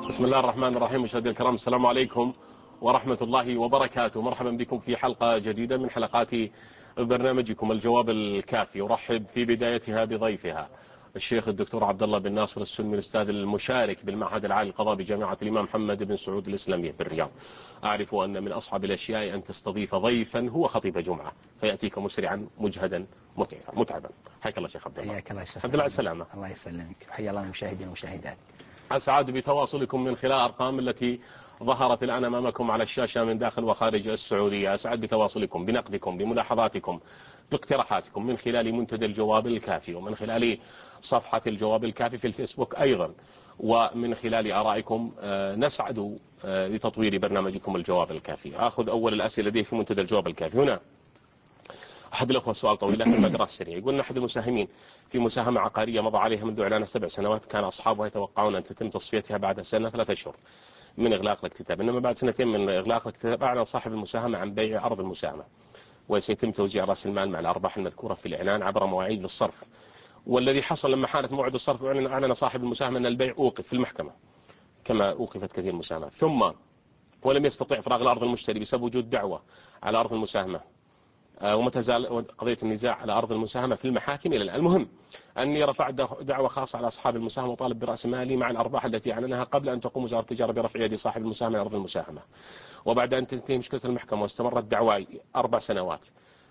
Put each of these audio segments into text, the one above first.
بسم الله الرحمن الرحيم. مشاهدينا الكرام، السلام عليكم ورحمة الله وبركاته. مرحبا بكم في حلقة جديدة من حلقات برنامجكم الجواب الكافي. أرحب في بدايتها بضيفها الشيخ الدكتور عبد الله بن ناصر السلمي، الأستاذ المشارك بالمعهد العالي للقضاء بجامعة الإمام محمد بن سعود الإسلامية بالرياض. أعرف أن من أصعب الأشياء أن تستضيف ضيفا هو خطيب جمعة فيأتيك مسرعا مجهدا متعبا. حياك الله شيخ عبد الله. حياك الله شيخ. الحمد لله على السلامة. الله يسلمك. حيا الله المشاهدين والمشاهدات. أسعد بتواصلكم من خلال الأرقام التي ظهرت الآن أمامكم على الشاشة من داخل وخارج السعودية. أسعد بتواصلكم، بنقدكم، بملاحظاتكم، باقتراحاتكم من خلال منتدى الجواب الكافي، ومن خلال صفحة الجواب الكافي في الفيسبوك أيضا، ومن خلال آرائكم. نسعد لتطوير برنامجكم الجواب الكافي. أخذ أول الأسئلة دي في منتدى الجواب الكافي. هنا أحد الأخوة سؤال طويل لكن بدرس سريع. يقول أحد المساهمين في مساهمة عقارية مضى عليها منذ إعلانها 7 سنوات، كان أصحابها يتوقعون أن تتم تصفيتها بعد سنة 3 أشهر من إغلاق الاكتتاب، إنما بعد 2 من إغلاق الاكتتاب أعلن صاحب المساهمة عن بيع أرض المساهمة، وسيتم توزيع رأس المال مع الأرباح المذكورة في الإعلان عبر مواعيد للصرف. والذي حصل لما حانت موعد الصرف أعلن صاحب المساهمة أن البيع أوقف في المحكمة كما أوقفت كثير المساهمات، ثم ولم يستطيع إفراغ الأرض المشتري بسبب وجود دعوة على أرض المساهمة، وما تزال قضية النزاع على أرض المساهمة في المحاكم إلى الآن. المهم أني رفعت دعوة خاصة على أصحاب المساهمة وطالب برأس مالي مع الأرباح التي أعلنها قبل أن تقوم وزارة التجارة برفع يد صاحب المساهمة على أرض المساهمة، وبعد أن تنتهي مشكلة المحكمة واستمرت دعواي 4 سنوات.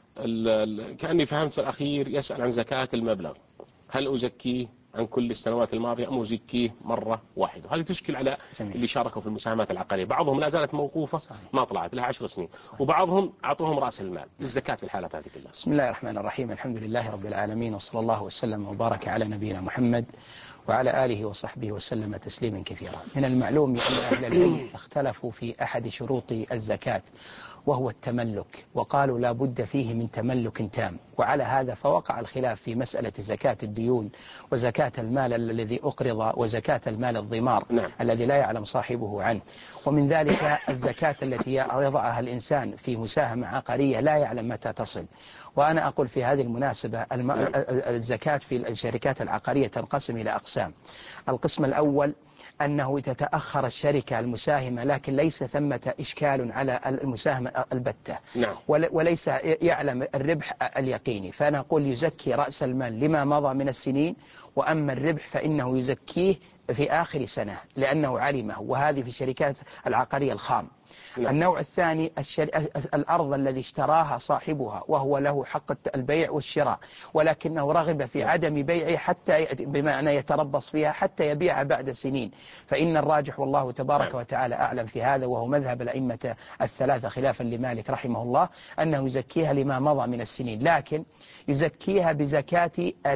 كأني فهمت في الأخير يسأل عن زكاة المبلغ، هل أزكيه عن كل السنوات الماضية أم أزكيه مرة واحدة؟ هذه تشكل على اللي شاركوا في المساهمات العقارية. بعضهم لا زالت موقوفة ما طلعت لها 10 سنين، وبعضهم أعطوهم رأس المال. الزكاة في الحالات هذه كلها. بسم الله الرحمن الرحيم. الحمد لله رب العالمين، وصلى الله وسلم وبارك على نبينا محمد وعلى آله وصحبه وسلم تسليما كثيرا. من المعلوم أن أهل العلم اختلفوا في أحد شروط الزكاة وهو التملك، وقالوا لا بد فيه من تملك تام. وعلى هذا فوقع الخلاف في مسألة زكاة الديون وزكاة المال الذي أقرض وزكاة المال الضمار الذي لا يعلم صاحبه عنه. ومن ذلك الزكاة التي يضعها الإنسان في مساهمة عقارية لا يعلم متى تصل. وأنا أقول في هذه المناسبة الزكاة في الشركات العقارية تنقسم إلى أقسام. القسم الأول أنه تتأخر الشركة المساهمة لكن ليس ثمة إشكال على المساهمة البتة، وليس يعلم الربح اليقيني، فأنا أقول يزكي رأس المال لما مضى من السنين، وأما الربح فإنه يزكيه في آخر سنة لأنه علمه، وهذه في الشركات العقارية الخام. النوع الثاني الأرض الذي اشتراها صاحبها وهو له حق البيع والشراء، ولكنه رغب في عدم بيعه حتى بمعنى يتربص فيها حتى يبيعها بعد سنين، فإن الراجح والله تبارك وتعالى أعلم في هذا، وهو مذهب الأئمة الثلاثة خلافا لمالك رحمه الله، أنه يزكيها لما مضى من السنين، لكن يزكيها بزكاة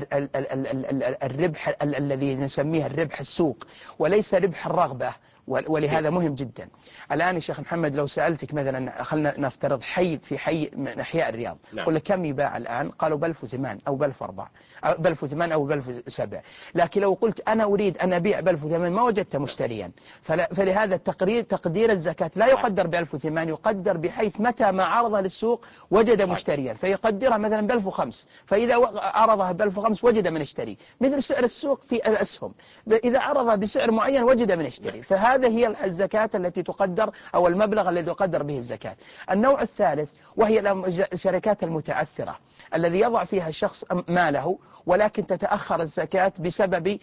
الربح الذي نسميه الربح السوق وليس ربح الرغبة. ولهذا مهم جدا. الآن يا شيخ محمد لو سألتك مثلا، خلنا نفترض حي في حي من أحياء الرياض، قل كم يباع الآن؟ قالوا ب1008 أو ب1004 أو ب1008 أو ب1007، لكن لو قلت أنا أريد أن أبيع ب1008 ما وجدت مشتريا، فلهذا تقدير الزكاة لا يقدر ب1008، يقدر بحيث متى ما عرضها للسوق وجد مشتريا، فيقدرها مثلا ب1005، فإذا عرضها ب1005 وجد من يشتري، مثل سعر السوق في الأسهم، إذا عرضها بسعر معين وجد من يشتري، هذا هي الزكاة التي تقدر أو المبلغ الذي يقدر به الزكاة. النوع الثالث وهي الشركات المتعثرة الذي يضع فيها الشخص ماله ولكن تتأخر الزكاة بسبب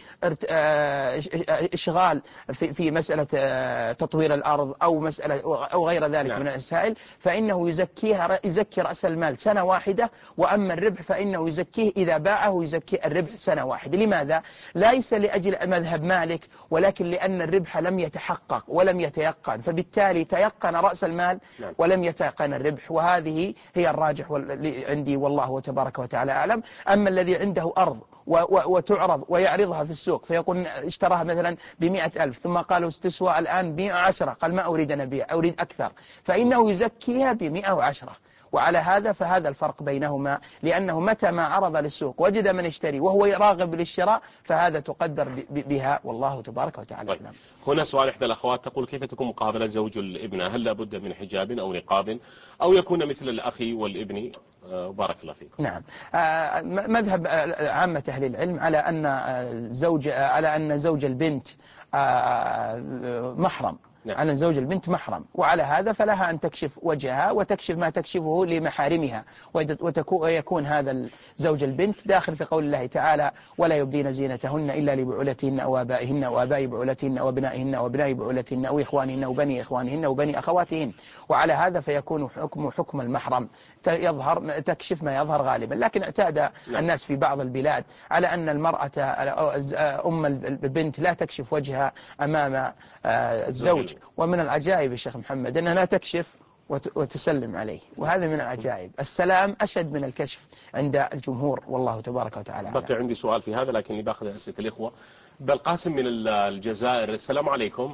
إشغال في مسألة تطوير الأرض أو مسألة أو غير ذلك من المسائل، فإنه يزكي رأس المال سنة واحدة، وأما الربح فإنه يزكيه إذا باعه يزكي الربح سنة واحدة. لماذا؟ ليس لأجل مذهب مالك، ولكن لأن الربح لم يتحقق ولم يتيقن، فبالتالي تيقن رأس المال ولم يتيقن الربح، وهذه هي الراجح عندي والله تبارك وتعالى أعلم. أما الذي عنده أرض وتعرض ويعرضها في السوق فيقول اشتراها مثلا ب100,000 ثم قالوا تسوى الآن ب110، قال ما أريد أن أبيع أريد أكثر، فإنه يزكيها ب110. وعلى هذا فهذا الفرق بينهما، لأنه متى ما عرض للسوق وجد من يشتري وهو راغب للشراء فهذا تقدر بها والله تبارك وتعالى. طيب. هنا سؤال إحدى الأخوات تقول كيف تكون مقابلة زوج الابنة؟ هل لابد من حجاب أو نقاب أو يكون مثل الأخ والابن؟ بارك الله فيكم. نعم. مذهب عامة أهل العلم على أن زوج البنت محرم، نعم. أن زوج البنت محرم، وعلى هذا فلها أن تكشف وجهها وتكشف ما تكشفه لمحارمها، ويكون هذا زوج البنت داخل في قول الله تعالى: ولا يبدين زينتهن إلا لبعولتهن أو آبائهن وآباء بعولتهن وابنائهن وابناء بعولتهن أو إخوانهن وبني إخوانهن وبني أخواتهن. وعلى هذا فيكون حكم المحرم، يظهر تكشف ما يظهر غالبا. لكن اعتاد الناس في بعض البلاد على أن المرأة أم البنت لا تكشف وجهها أمام الزوج. ومن العجائب يا شيخ محمد أنها لا تكشف وتسلم عليه، وهذا من العجائب. السلام أشد من الكشف عند الجمهور، والله تبارك وتعالى. بقي عندي سؤال في هذا لكني باخذ أسئلة الإخوة. بالقاسم من الجزائر، السلام عليكم.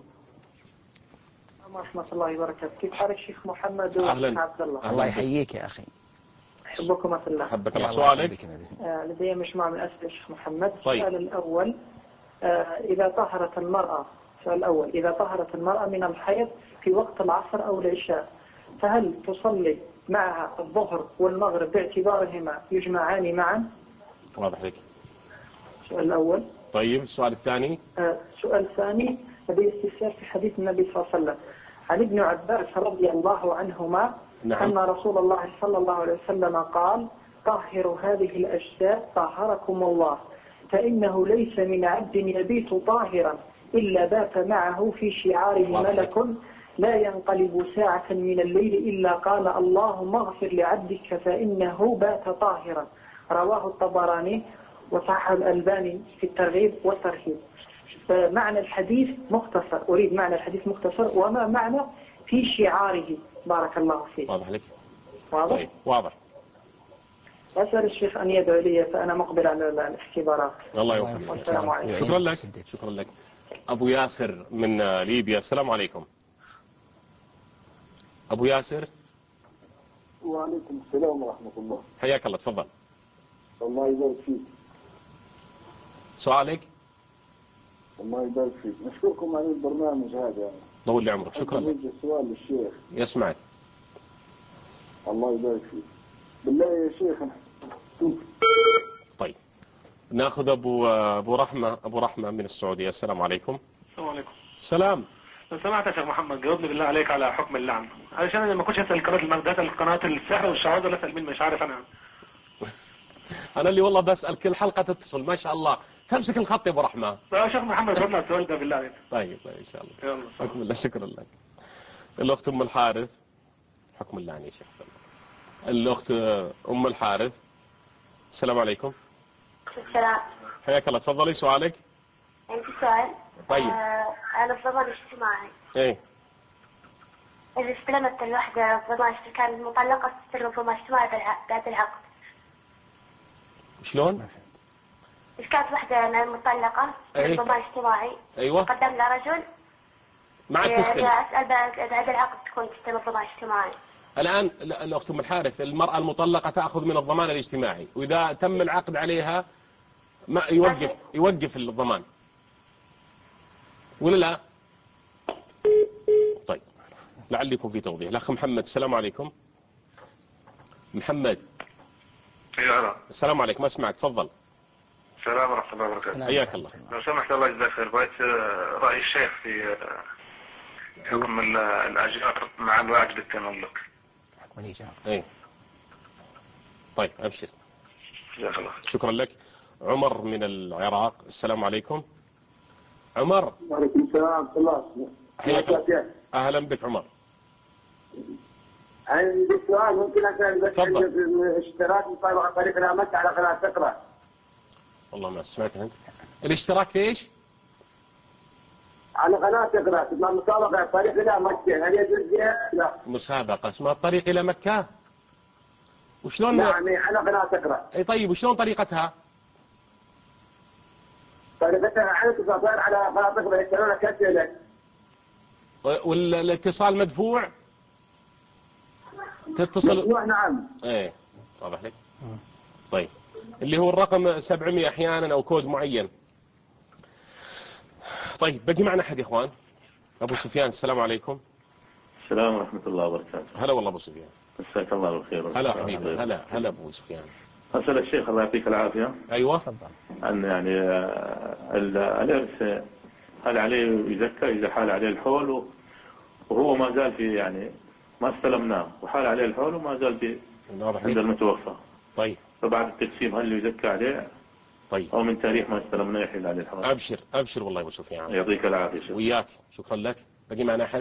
ورحمة الله وبركاته. كيف حالك شيخ محمد أهلا. عبد الله؟ الله يحييك يا أخي. أحبكم في الله. حبك الله. سؤالك؟ لدي مجموعة من الأسئلة شيخ محمد. طيب. السؤال الأول: إذا طهرت المرأة، السؤال الأول: إذا طهرت المرأة من الحيض في وقت العصر أو العشاء، فهل تصلي معها الظهر والمغرب باعتبارهما يجمعان معا؟ واضح لك. السؤال الأول. طيب السؤال الثاني. السؤال الثاني: لدي استفسار في حديث النبي صلى الله عليه وسلم عن ابن عباس رضي الله عنهما. نعم. أن رسول الله صلى الله عليه وسلم قال: طهروا هذه الأجساد طهركم الله، فإنه ليس من عبد يبيت طاهرا إلا بات معه في شعاره ملك لا ينقلب ساعة من الليل إلا قال: اللهم اغفر لعبدك فإنه بات طاهرا. رواه الطبراني وصححه الألباني في الترغيب والترهيب. معنى الحديث مختصر، أريد معنى الحديث مختصر، وما معنى في شعاره؟ بارك الله فيك. واضح لك. واضح؟ طيب واضح. أسأل الشيخ أن يدعو لي فأنا مقبل على الاختبارات. الله يوفقك. والسلام عليكم. شكرا لك. شكرا لك. أبو ياسر من ليبيا، السلام عليكم. أبو ياسر. وعليكم السلام ورحمة الله. حياك الله، تفضل. الله يبارك فيك. سؤالك. الله يبارك فيك. نشكركم على البرنامج هذا. طول لي عمرك. شكرا لك. السؤال للشيخ. يسمعك. الله يبارك فيك. بالله يا شيخ. طيب ناخذ ابو رحمه من السعوديه، السلام عليكم. السلام عليكم. سلام. لو سمعت يا شيخ محمد جاوبني بالله عليك على حكم اللعن، علشان انا ما كنتش اسال قناه المجدات، القناه السحر والشعوذه، ولا اسال مين مش عارف انا. انا اللي والله بسال كل حلقه تتصل، ما شاء الله تمسك الخط يا ابو رحمه. يا شيخ محمد جاوبنا على السؤال ده بالله عليك. طيب ان شاء الله. يلا حكم الله. شكرا لك. الاخت ام الحارث. حكم اللعن يا شيخ. الاخت ام الحارث، السلام عليكم. السلام. حياك الله، تفضلي سؤالك. عندي سؤال. طيب. أنا الضمان الاجتماعي. ايه. إذا استلمت الوحدة ضمان كانت مطلقة تستلم ضمان اجتماعي بعد العقد. شلون؟ إذا كانت وحدة مطلقة تستلم ضمان اجتماعي. ايوه. قدم لها رجل. ما عاد تستلم. أسأل بعد العقد تكون تستلم ضمان اجتماعي. الآن الأخت أم الحارث، المرأة المطلقة تأخذ من الضمان الاجتماعي، وإذا تم العقد عليها ما يوقف الضمان، ولا لا؟ طيب لعل يكون في توضيح. الأخ محمد، السلام عليكم. محمد. ايوه. السلام عليكم، ما اسمعك، تفضل. السلام ورحمه الله وبركاته. حياك الله. لو سمحت الله يجزاك خير، بغيت راي الشيخ في حكم الاجار مع الوعد بالتملك. ايه. طيب ابشر. جزاك الله. شكرا لك. عمر من العراق، السلام عليكم. عمر. وعليكم السلام ورحمة الله. حياك الله. اهلا بك عمر. عندي سؤال ممكن اسال بس. تفضل. الاشتراك عن طريق الامس على قناة تقرأ. والله ما سمعت انت. الاشتراك في ايش؟ على قناة تقرأ اسمها مسابقة الطريق إلى مكة، هل يجوز فيها؟ لا. مسابقة اسمها الطريق إلى مكة؟ وشلون؟ نعم على قناة تقرأ. اي طيب، وشلون طريقتها؟ طريقتها على اتصال على قناة تقرأ يشترون كاسيلة. والاتصال مدفوع؟ تتصل؟ مدفوع نعم. ايه واضح لك. طيب اللي هو الرقم 700 احيانا او كود معين. طيب بقي معنا أحد يا إخوان. أبو سفيان، السلام عليكم. السلام ورحمة الله وبركاته. هلا والله أبو سفيان. مساك الله بالخير. هلا حبيبي. هلا أبو سفيان. أسأل الشيخ الله يعطيك العافية. أيوة. عن يعني الإرث، هل عليه يزكى إذا حال عليه الحول وهو ما زال في يعني ما استلمناه وحال عليه الحول وما زال في عند المتوفى؟ طيب فبعد التقسيم هل يزكى عليه؟ طيب أو من تاريخ ما استلمناه يحل عليه الحول؟ أبشر والله أبو سفيان، يعطيك العافية. وياك، شكرا لك. بقي معنا أحد؟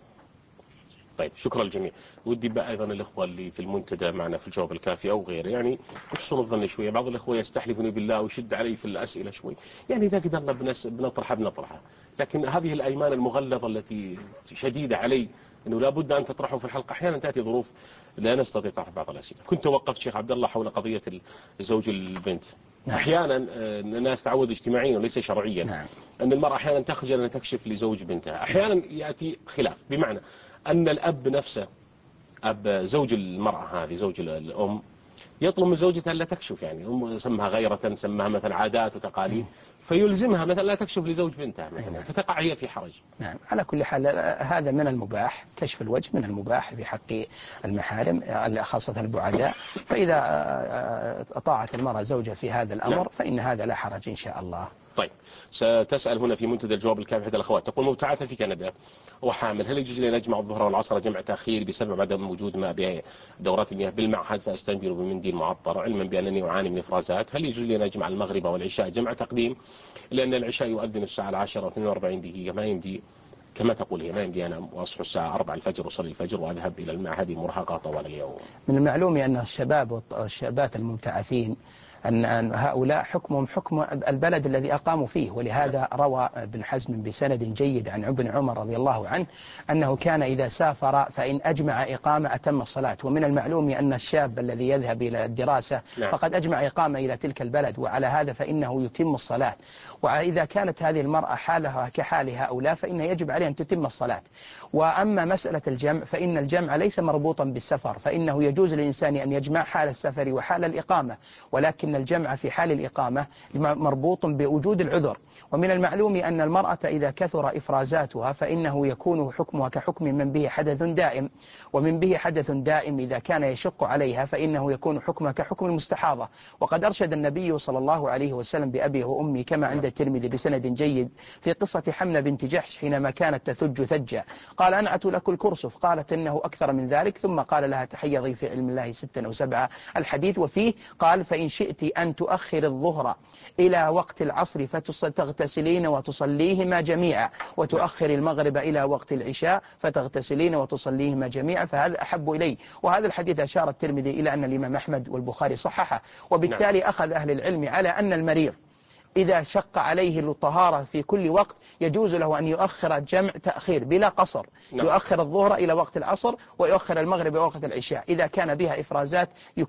طيب شكرا للجميع. ودي بقى أيضا الإخوة اللي في المنتدى معنا في الجواب الكافي أو غيره، يعني يحسن الظن شوية. بعض الإخوة يستحلفني بالله ويشد علي في الأسئلة شوي، يعني إذا قدرنا بنطرحها، لكن هذه الأيمان المغلظة التي شديدة علي أنه لابد أن تطرحوا في الحلقة، أحيانا تأتي ظروف لا نستطيع طرح بعض الأسئلة. كنت توقفت شيخ عبد الله حول قضية الزوج البنت. نعم. أحيانا الناس تعود اجتماعيا وليس شرعيا. نعم. أن المرأة أحيانا تخجل أن تكشف لزوج بنتها، أحيانا يأتي خلاف، بمعنى أن الأب نفسه، أب زوج المرأة هذه، زوج الأم، يطلب من زوجته لا تكشف، يعني أم سمها غيرة، سمها مثلا عادات وتقاليد، فيلزمها مثلا لا تكشف لزوج بنتها مثلا، فتقع هي في حرج. نعم، على كل حال هذا من المباح، كشف الوجه من المباح في حق المحارم خاصة البعداء، فإذا أطاعت المرأة زوجها في هذا الأمر نعم. فإن هذا لا حرج إن شاء الله. طيب، ستسأل هنا في منتدى الجواب الكافي إحدى الأخوات، تقول مبتعثة في كندا وحامل، هل يجوز لي أن أجمع الظهر والعصر جمع تأخير بسبب عدم وجود ماء بدورات المياه بالمعهد فأستنجر بمنديل معطر، علما بأنني أعاني من إفرازات؟ هل يجوز لي أن أجمع المغرب والعشاء جمع تقديم، لأن العشاء يؤذن الساعة 10 و42 دقيقة، ما يمدي كما تقول هي، ما يمدي أنا وأصحى الساعة 4 الفجر وصلي الفجر وأذهب إلى المعهد مرهقة طوال اليوم. من المعلوم أن الشباب والشابات المبتعثين أن هؤلاء حكمهم حكم البلد الذي أقاموا فيه، ولهذا روى ابن حزم بسند جيد عن ابن عمر رضي الله عنه أنه كان إذا سافر فإن أجمع إقامة أتم الصلاة. ومن المعلوم أن الشاب الذي يذهب إلى الدراسة فقد أجمع إقامة إلى تلك البلد، وعلى هذا فإنه يتم الصلاة. وإذا كانت هذه المرأة حالها كحال هؤلاء فإن يجب عليها أن تتم الصلاة. وأما مسألة الجمع فإن الجمع ليس مربوطا بالسفر، فإنه يجوز للإنسان أن يجمع حال السفر وحال الإقامة، ولكن الجمع في حال الإقامة مربوط بوجود العذر. ومن المعلوم أن المرأة إذا كثر إفرازاتها فإنه يكون حكمها كحكم من به حدث دائم، ومن به حدث دائم إذا كان يشق عليها فإنه يكون حكمها كحكم المستحاضة. وقد أرشد النبي صلى الله عليه وسلم بأبيه وأمي كما عند الترمذي بسند جيد في قصة حمنة بنت جحش حينما كانت تثج ثجا، قال أنعت لك الكرسف، قالت إنه أكثر من ذلك، ثم قال لها تحيضي في علم الله 6 أو 7 الحديث. وفيه قال فإن شئت أن تؤخر الظهر إلى وقت العصر فتغتسلين وتصليهما جميعا، وتؤخر المغرب إلى وقت العشاء فتغتسلين وتصليهما جميعا، فهذا أحب إلي. وهذا الحديث أشار الترمذي إلى أن الإمام أحمد والبخاري صححه. وبالتالي أخذ أهل العلم على أن المريض إذا شق عليه الطهارة في كل وقت يجوز له أن يؤخر جمع تأخير بلا قصر، يؤخر الظهر إلى وقت العصر ويؤخر المغرب إلى وقت العشاء إذا كان بها إفرازات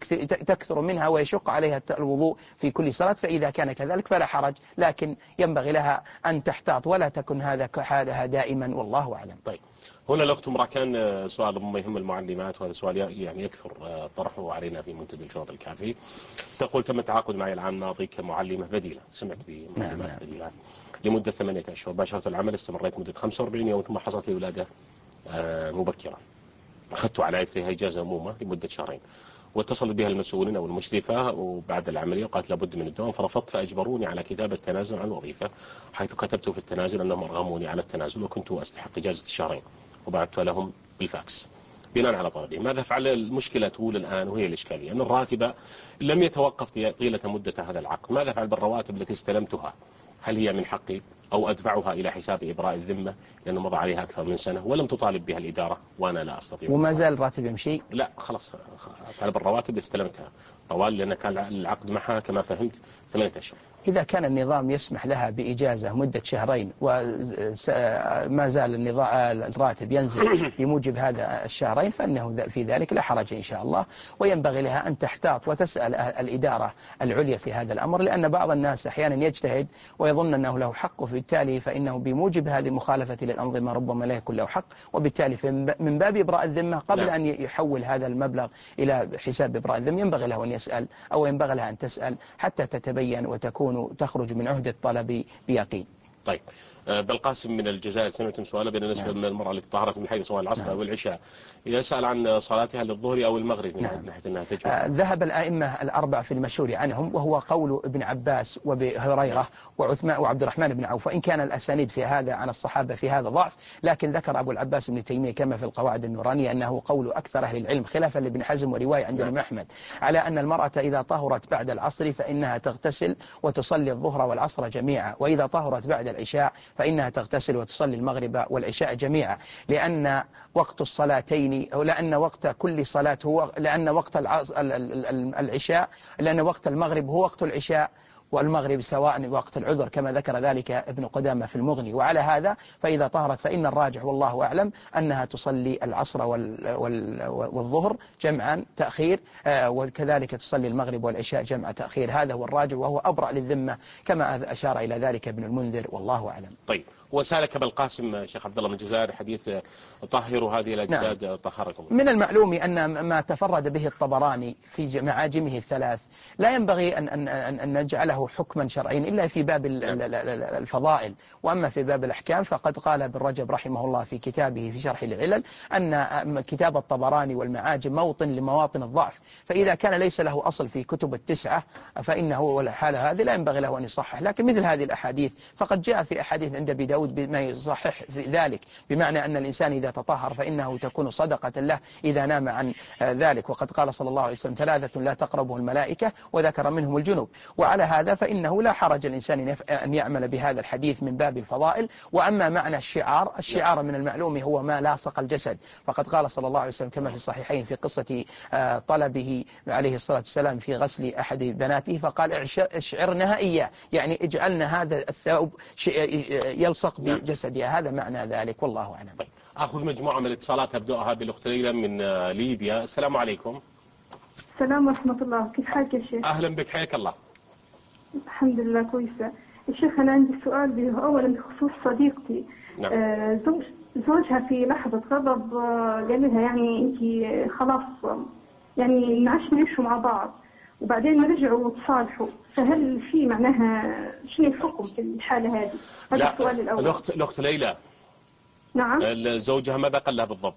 تكثر منها ويشق عليها الوضوء في كل صلاة، فإذا كان كذلك فلا حرج، لكن ينبغي لها أن تحتاط ولا تكن هذا كحالها دائما، والله أعلم. طيب، هنا الأخت كان سؤال ما يهم المعلمات، وهذا سؤال يعني يكثر طرحه علينا في منتدى الجواب الكافي. تقول تم التعاقد معي العام الماضي كمعلمة بديلة، سمعت بمعلمات بديلة لمدة 8 أشهر، باشرت العمل، استمريت مدة 45 يوم ثم حصلت لي ولادة مبكرة، أخذت على إثرها إجازة عمومة لمدة 2 شهر، واتصلت بها المسؤولين أو المشرفة وبعد العملية وقالت لابد من الدوام، فرفضت، فأجبروني على كتابة التنازل عن الوظيفة، حيث كتبت في التنازل أنهم أرغموني على التنازل وكنت أستحق إجازة 2 شهر، وبعثت لهم بالفاكس بناء على طلبي. ماذا فعل؟ المشكلة تقول الآن وهي الإشكالية أن الراتب لم يتوقف طيلة مدة هذا العقد. ماذا فعل بالرواتب التي استلمتها؟ هل هي من حقي أو أدفعها إلى حساب إبراء الذمة لأنه مضى عليها أكثر من سنة ولم تطالب بها الإدارة وأنا لا أستطيع؟ وما زال الراتب يمشي؟ لا خلاص، فعل بالرواتب اللي استلمتها طوال، لأن كان العقد معها كما فهمت 8 أشهر. إذا كان النظام يسمح لها بإجازة مدة 2 شهر وما زال الراتب ينزل بموجب هذا 2 شهر فإنه في ذلك لا حرج إن شاء الله، وينبغي لها أن تحتاط وتسأل الإدارة العليا في هذا الأمر، لأن بعض الناس أحيانا يجتهد ويظن أنه له حق، وبالتالي فإنه بموجب هذه مخالفة للأنظمة ربما لا يكون له حق، وبالتالي من باب إبراء الذمة قبل أن يحول هذا المبلغ إلى حساب إبراء الذمة ينبغي له أن يسأل أو ينبغي لها أن تسأل حتى تتبين وتخرج من عهد الطلب بيقين. طيب، بالقاسم من الجزائر سمعتم سؤاله بالنسبة من المرأة التي طهرت من حيث سواء العصر أو العشاء يسأل عن صلاتها للظهر أو المغرب من ناحية أنها تجمع. ذهب الأئمة الأربعة في المشهور عنهم وهو قول ابن عباس وأبي هريرة وعثمان وعبد الرحمن بن عوف، وإن كان الأسانيد في هذا عن الصحابة في هذا ضعف، لكن ذكر أبو العباس بن تيمية كما في القواعد النورانية أنه قول أكثر أهل العلم خلافا لابن حزم ورواية عند الإمام أحمد على أن المرأة إذا طهرت بعد العصر فإنها تغتسل وتصلي الظهر والعصر جميعا، وإذا طهرت بعد العشاء فإنها تغتسل وتصلي المغرب والعشاء جميعا، لأن وقت الصلاتين أو لأن وقت كل صلاة هو لأن وقت العشاء لأن وقت المغرب هو وقت العشاء والمغرب سواء وقت العذر كما ذكر ذلك ابن قدامة في المغني. وعلى هذا فإذا طهرت فإن الراجح والله أعلم أنها تصلي العصر والظهر جمعا تأخير، وكذلك تصلي المغرب والعشاء جمع تأخير. هذا هو الراجح وهو أبرأ للذمة كما أشار إلى ذلك ابن المنذر والله أعلم. طيب، وسالك بالقاسم شيخ عبد الله من الجزائر حديث طهروا هذه الأجساد. نعم. طهركم. من المعلوم أن ما تفرد به الطبراني في معاجمه الثلاث لا ينبغي أن نجعله حكما شرعيا إلا في باب الفضائل، وأما في باب الأحكام فقد قال ابن رجب رحمه الله في كتابه في شرح العلل أن كتاب الطبراني والمعاجم موطن لمواطن الضعف، فإذا كان ليس له أصل في كتب التسعة فإنه والحالة هذه لا ينبغي له أن يصحح. لكن مثل هذه الأحاديث فقد جاء في أحاديث عند أبي داود بما يصحح في ذلك، بمعنى أن الإنسان إذا تطهر فإنه تكون صدقة له إذا نام عن ذلك، وقد قال صلى الله عليه وسلم 3 لا تقربه الملائكة وذكر منهم الجنوب. وعلى هذا فإنه لا حرج الإنسان أن يعمل بهذا الحديث من باب الفضائل. وأما معنى الشعار من المعلوم هو ما لاصق الجسد، فقد قال صلى الله عليه وسلم كما في الصحيحين في قصة طلبه عليه الصلاة والسلام في غسل أحد بناته فقال اشعرنها إياه، يعني اجعلنا هذا الثوب يلصق بجسدها، هذا معنى ذلك والله أعلم. طيب، أخذ مجموعة من الاتصالات أبدأها بالأخت ليلى من ليبيا. السلام عليكم. السلام ورحمة الله، كيف حالك يا شيخ؟ أهلا بك، حياك الله. الحمد لله كويسة. يا شيخ أنا عندي سؤال أولا بخصوص صديقتي. نعم. زوجها في لحظة غضب قال لها يعني أنت خلاص يعني نعيش نعيشوا مع بعض، وبعدين ما رجعوا وتصالحوا، فهل في معناها شنو الحكم في الحالة هذه؟ هذا السؤال الأول. الأخت ليلى. نعم. زوجها ماذا قال لها بالضبط؟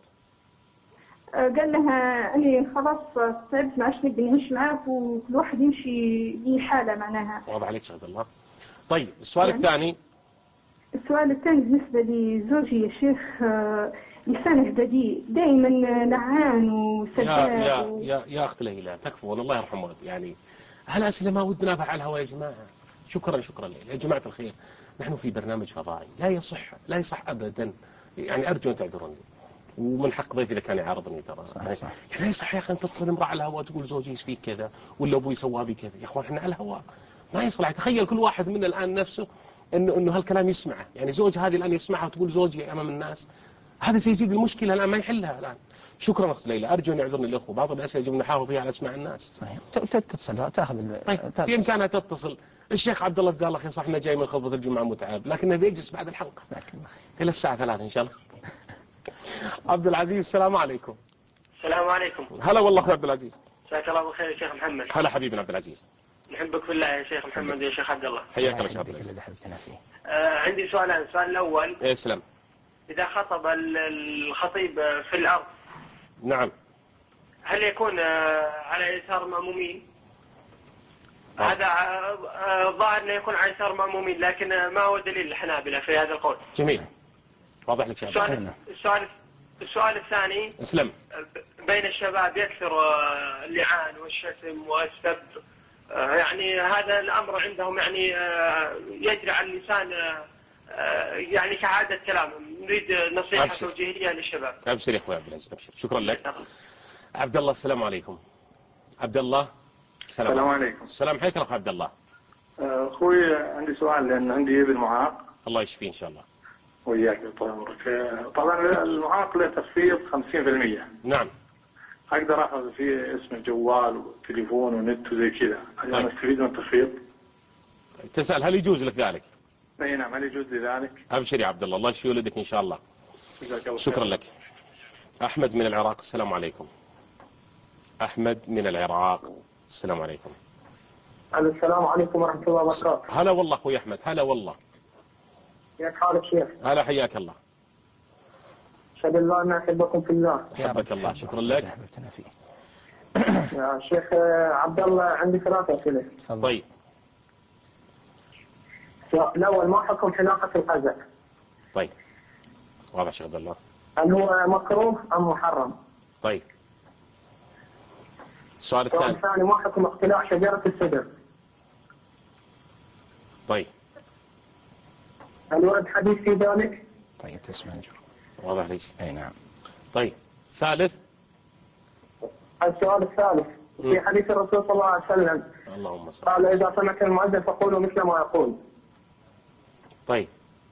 قال لها أنا خلاص تعبت ما عادش نبي نعيش معاك وكل واحد يمشي لحاله معناها. واضح عليك شيخ عبد الله. طيب، السؤال الثاني. السؤال الثاني بالنسبة لزوجي يا شيخ، لسانه بديء دائما لعان وسباب. يا أخت ليلى تكفو والله يرحم والد، يعني هالأسئلة ما ودنا بها على الهواء يا جماعة. شكرا ليلى. يا جماعة الخير، نحن في برنامج فضائي لا يصح أبدا، يعني أرجو أن تعذروني، ومن حق ضيفي إذا كان يعارضني ترى. صح. لا يصح يا أخي أنت تتصل امرأة على الهواء تقول زوجي يسفيك كذا ولا أبوي سوى بي كذا. يا أخوان احنا على الهواء ما يصلح. تخيل كل واحد منا الآن نفسه إنه هالكلام يسمعه، يعني زوج هذه الآن يسمعها وتقول زوجي أمام الناس، هذا سيزيد المشكلة الآن ما يحلها الآن. شكرا أخت ليلى، أرجو أن يعذرني الأخوة، بعض الأسئلة يجب نحافظ فيها على أسماع الناس. صحيح. تتصل تأخذ. طيب، بإمكانها تتصل. الشيخ عبد الله جزاه الله خير، صح إنه جاي من خطبة الجمعة متعب، لكنه بيجلس بعد الحلقة إلى الساعة 3 إن شاء الله. عبد العزيز السلام عليكم. السلام عليكم. هلا والله أخوي عبد العزيز. جزاك الله بالخير يا شيخ محمد. هلا حبيبنا عبد العزيز. نحبك في الله يا شيخ محمد يا شيخ عبد الله. حياك الله شيخ عبد العزيز. عندي سؤالان. السؤال الأول. اسلم. إذا خطب الخطيب في الأرض. نعم. هل يكون على يسار المأمومين؟ هذا ظاهر أنه يكون على يسار المأمومين، لكن ما هو دليل الحنابلة في هذا القول؟ جميل، واضح لك شيء. السؤال الثاني. اسلم. بين الشباب يكثر اللعان والشتم والسب، يعني هذا الأمر عندهم يعني يجري على اللسان، يعني كعادة كلامهم. نريد نصيحة توجيهية للشباب. أبشر يا أخوي عبد العزيز، أبشر. شكرا لك. عبد الله السلام عليكم. عبد الله السلام عليكم. السلام، حياك الله عبد الله. أخوي عندي سؤال، لأن عندي ابن معاق. الله يشفيه إن شاء الله. وياك طال عمرك. طبعا المعاق له تخفيض 50%. نعم. أقدر أخذ فيه اسم الجوال وتليفون ونت وزي كذا، هل طيب. أستفيد من التخفيض؟ تسأل هل يجوز لك ذلك؟ أي نعم، هل يجوز لي ذلك؟ أبشر يا عبد الله، الله يشفي ولدك إن شاء الله. شكرا لك. أحمد من العراق السلام عليكم. أحمد من العراق السلام عليكم. السلام عليكم ورحمة الله وبركاته. هلا والله أخوي أحمد، هلا والله. كيف حالك شيخ؟ هلا حياك الله. أشهد أن لا إله أحبكم في الله. حبك الله، شكرا لك. يا شيخ عبد الله عندي 3 أسئلة. طيب. الأول ما حكم حلاقة القزع؟ طيب. واضح شيخ عبد الله. هل هو مكروه أم محرم؟ طيب. السؤال الثاني ما حكم اقتلاع شجرة السدر؟ طيب. هل ورد حديث في ذلك؟ طيب تسمع واضح ليش؟ اي نعم. طيب. ثالث. السؤال الثالث في حديث الرسول صلى الله عليه وسلم اللهم صل. قال إذا سمعت المؤذن فقولوا مثل ما يقول. طيب.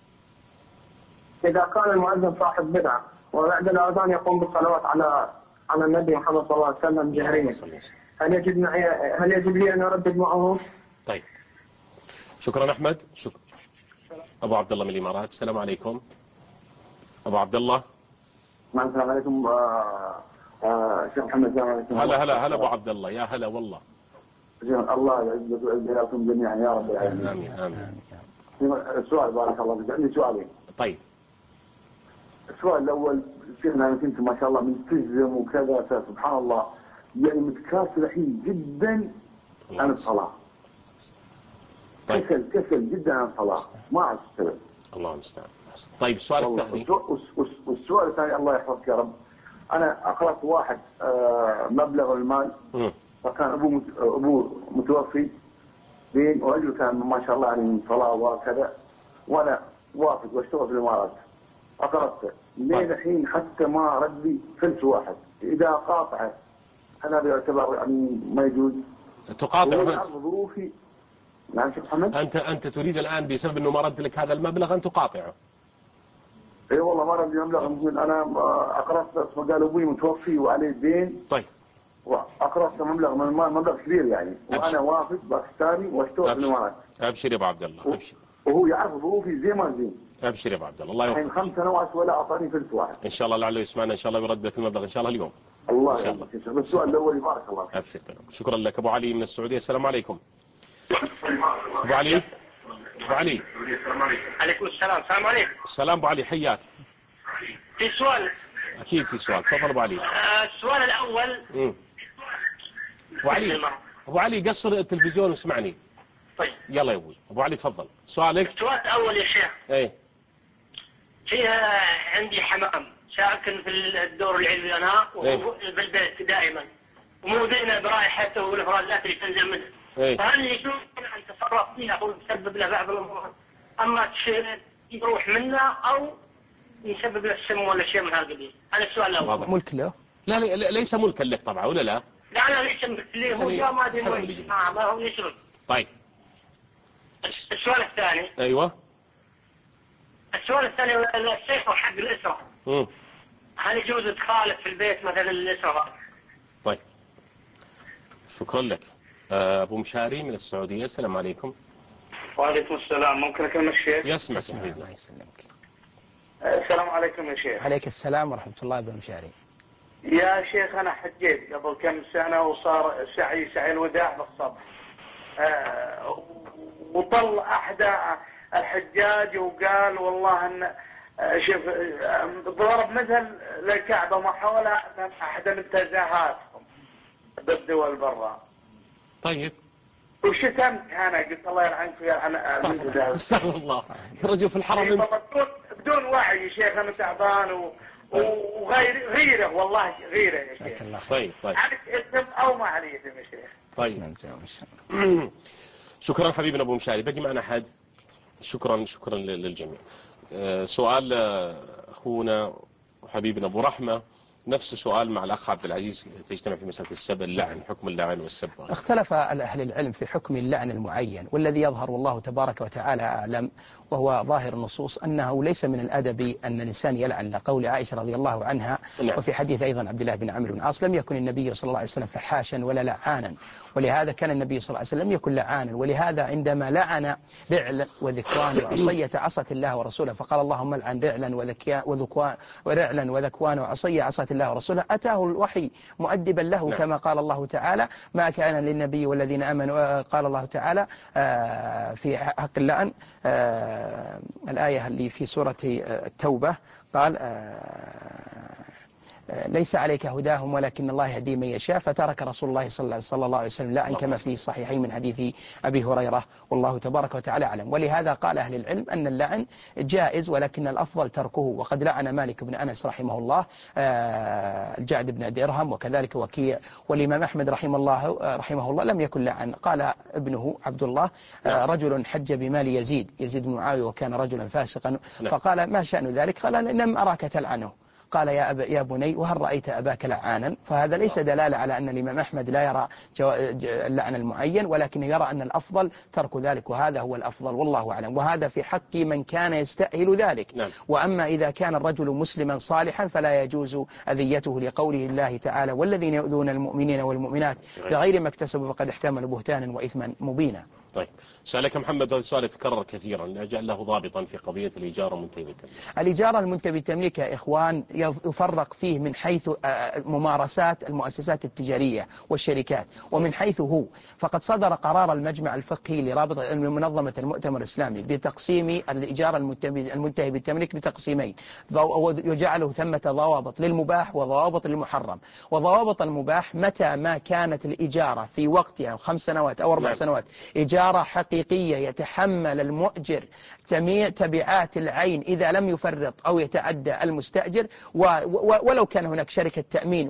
إذا كان المؤذن صاحب بدعة وبعد الأذان يقوم بالصلوات على النبي محمد صلى الله عليه وسلم جهريا، هل يجب لي أن أردد معه؟ طيب. شكرا أحمد. شكرا. أبو عبد الله من الإمارات. السلام عليكم. أبو عبد الله. السلام عليكم شيخ محمد. السلام عليكم. هلا أبو عبد الله. يا هلا والله. الله يعزك ويعزكم جميعا يا رب العالمين. آمين. السؤال بارك الله فيك، عندي سؤالين. طيب. السؤال الأول شيخنا، أنا كنت ما شاء الله ملتزم وكذا سبحان الله، يعني متكاسل الحين جدا عن الصلاة. طيب. كسل جدا عن الصلاة، ما أعرف السبب. الله المستعان. طيب السؤال الثاني. والسؤال الثاني الله يحفظك يا رب، أنا أقرأت واحد مبلغ المال، فكان أبوه متوفي بين ورجل كان ما شاء الله يعني من صلاة وكذا، وأنا وافد واشتغل في الإمارات. أقرأت لين الحين حتى ما ردي فلس واحد. إذا قاطعه أنا بيعتبر يعني ما يجوز. تقاطع ظروفي. نعم شيخ محمد. أنت تريد الآن بسبب أنه ما رد لك هذا المبلغ أن تقاطعه. اي والله ما ردي مبلغ، أنا أقرأت بس قال أبوي متوفي وعليه دين. طيب. وأقرأت مبلغ من المال، مبلغ كبير يعني، وأنا وافد باكستاني واشتغل في الإمارات. أبشر يا أبو عبد الله، أبشر. وهو يعرف ظروفي زي ما زين. أبشر يا أبو عبد الله، الله يوفقك. 5 سنوات ولا أعطاني فلس واحد. إن شاء الله لعله يسمعنا، إن شاء الله يرد لك المبلغ إن شاء الله اليوم. الله إن شاء الله. بس السؤال الأول بارك الله فيك. أبشر. شكرا لك. أبو علي من السعودية. السلام عليكم. أبو علي. عليكم السلام. السلام عليكم. السلام أبو علي، حياك. في سؤال. أكيد في سؤال، تفضل أبو علي. السؤال الأول. أبو علي قصر التلفزيون واسمعني. طيب. يلا يا أبوي. أبو علي تفضل سؤالك. السؤال الأول يا شيخ. إيه. فيها عندي حمام ساكن في الدور العلوي أنا، وهو بالبيت دائما، ومو ذينا برائحته والإفرازات اللي تنزل منه. فهل يجوز أن نتصرف فيها أو نسبب له بعض الأمور، أما يروح منه أو يسبب له السم ولا شيء من هذا القبيل؟ هذا السؤال الأول. ملك له؟ لا ليس ملكا لك طبعا، ولا لا؟ لا ليس ملك لي، هو جاء ما أدري وين، ما هو يشرب. طيب. السؤال الثاني. أيوة. السؤال الثاني السيف حق الأسرة. هل يجوز تخالف في البيت مثلا الأسرة؟ طيب. شكرا لك. أبو مشاري من السعودية. السلام عليكم. وعليكم السلام. ممكن أكلم الشيخ؟ يسمع. الله يسلمك. السلام عليكم يا شيخ. عليك السلام ورحمة الله. أبو مشاري. يا شيخ أنا حجيت قبل كم سنة وصار سعي الوداع بالصبح، وطل أحد الحجاج وقال والله أن شوف ضرب مثل للكعبة ما حولها أحد منتزهاتهم بالدول برا. طيب. وشتمت أنا، قلت الله يلعنك ويلعن استغفر الله. رجل في الحرم بدون وعي يا شيخ. أنا تعبان وغيره والله غيره يا شيخ. طيب. عليك اسم أو ما علي اسم يا شيخ. طيب. شكرا حبيبنا أبو مشاري. بقي معنا أحد. شكرا للجميع. سؤال أخونا وحبيبنا أبو رحمة، نفس سؤال مع الأخ عبد العزيز، تجتمع في مسألة السب، اللعن، حكم اللعن والسب. اختلف أهل العلم في حكم اللعن المعين، والذي يظهر والله تبارك وتعالى أعلم وهو ظاهر النصوص أنه ليس من الأدب أن الإنسان يلعن، لقول عائشة رضي الله عنها. نعم. وفي حديث أيضا عبد الله بن عمرو بن العاص لم يكن النبي صلى الله عليه وسلم فحاشا ولا لعانا، ولهذا كان النبي صلى الله عليه وسلم لم يكن لعانا، ولهذا عندما لعن رعل وذكوان وعصية عصت الله ورسوله، فقال اللهم لعن رعلا وذكوان وعصية عصت الله ورسوله أتاه الوحي مؤدبا له كما قال الله تعالى ما كان للنبي والذين آمنوا قال الله تعالى في حق اللعن الآية اللي في سورة التوبة قال ليس عليك هداهم ولكن الله يهدي من يشاء فترك رسول الله صلى الله عليه وسلم لعن كما في الصحيحين من حديث أبي هريرة والله تبارك وتعالى أعلم. ولهذا قال أهل العلم أن اللعن جائز ولكن الأفضل تركه. وقد لعن مالك بن أنس رحمه الله الجعد بن درهم وكذلك وكيع. والإمام أحمد رحمه الله لم يكن لعن. قال ابنه عبد الله رجل حج بمال يزيد بن معاوية وكان رجلا فاسقا فقال ما شأن ذلك؟ قال لم أراك تلعنه. قال يا بني وهل رأيت أباك لعانا؟ فهذا ليس دلالة على أن الإمام أحمد لا يرى اللعن المعين ولكن يرى أن الأفضل ترك ذلك وهذا هو الأفضل والله أعلم. وهذا في حق من كان يستأهل ذلك. وأما إذا كان الرجل مسلما صالحا فلا يجوز أذيته لقوله الله تعالى والذين يؤذون المؤمنين والمؤمنات بغير ما اكتسبوا فقد احتملوا بهتانا وإثما مبينا. طيب سألك محمد هذا السؤال يتكرر كثيرا لأجعل له ضابطا في قضية الإيجار المنتهي بالتمليك. الإيجار المنتهي بالتمليك يا إخوان يفرق فيه من حيث ممارسات المؤسسات التجارية والشركات ومن حيث هو. فقد صدر قرار المجمع الفقهي لرابطة منظمة المؤتمر الإسلامي بتقسيم الإيجار المنتهي بالتمليك بتقسيمين ويجعله ثمة ضوابط للمباح وضوابط للمحرم. وضوابط المباح متى ما كانت الإجارة في وقتها 5 سنوات أو 4 سنوات إجارة حقيقية يتحمل المؤجر جميع تبعات العين إذا لم يفرط أو يتعدى المستأجر ولو كان هناك شركة تأمين